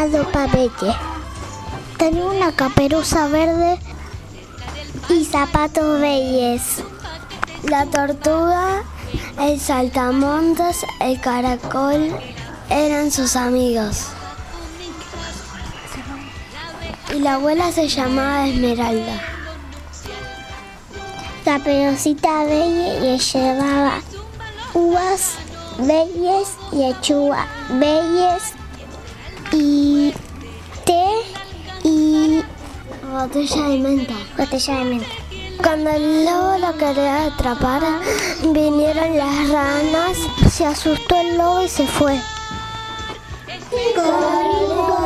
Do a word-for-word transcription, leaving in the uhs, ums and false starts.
llamado Pabelle. Tenía una caperuza verde y zapatos belles. La tortuga, el saltamontes, el caracol eran sus amigos. Y la abuela se llamaba Esmeralda. Caperucita Belle le llevaba uvas belles y lechuga belles y té y botella de menta. Botella de menta. Cuando el lobo lo quería atrapar, vinieron las ranas, se asustó el lobo y se fue. Corre, corre.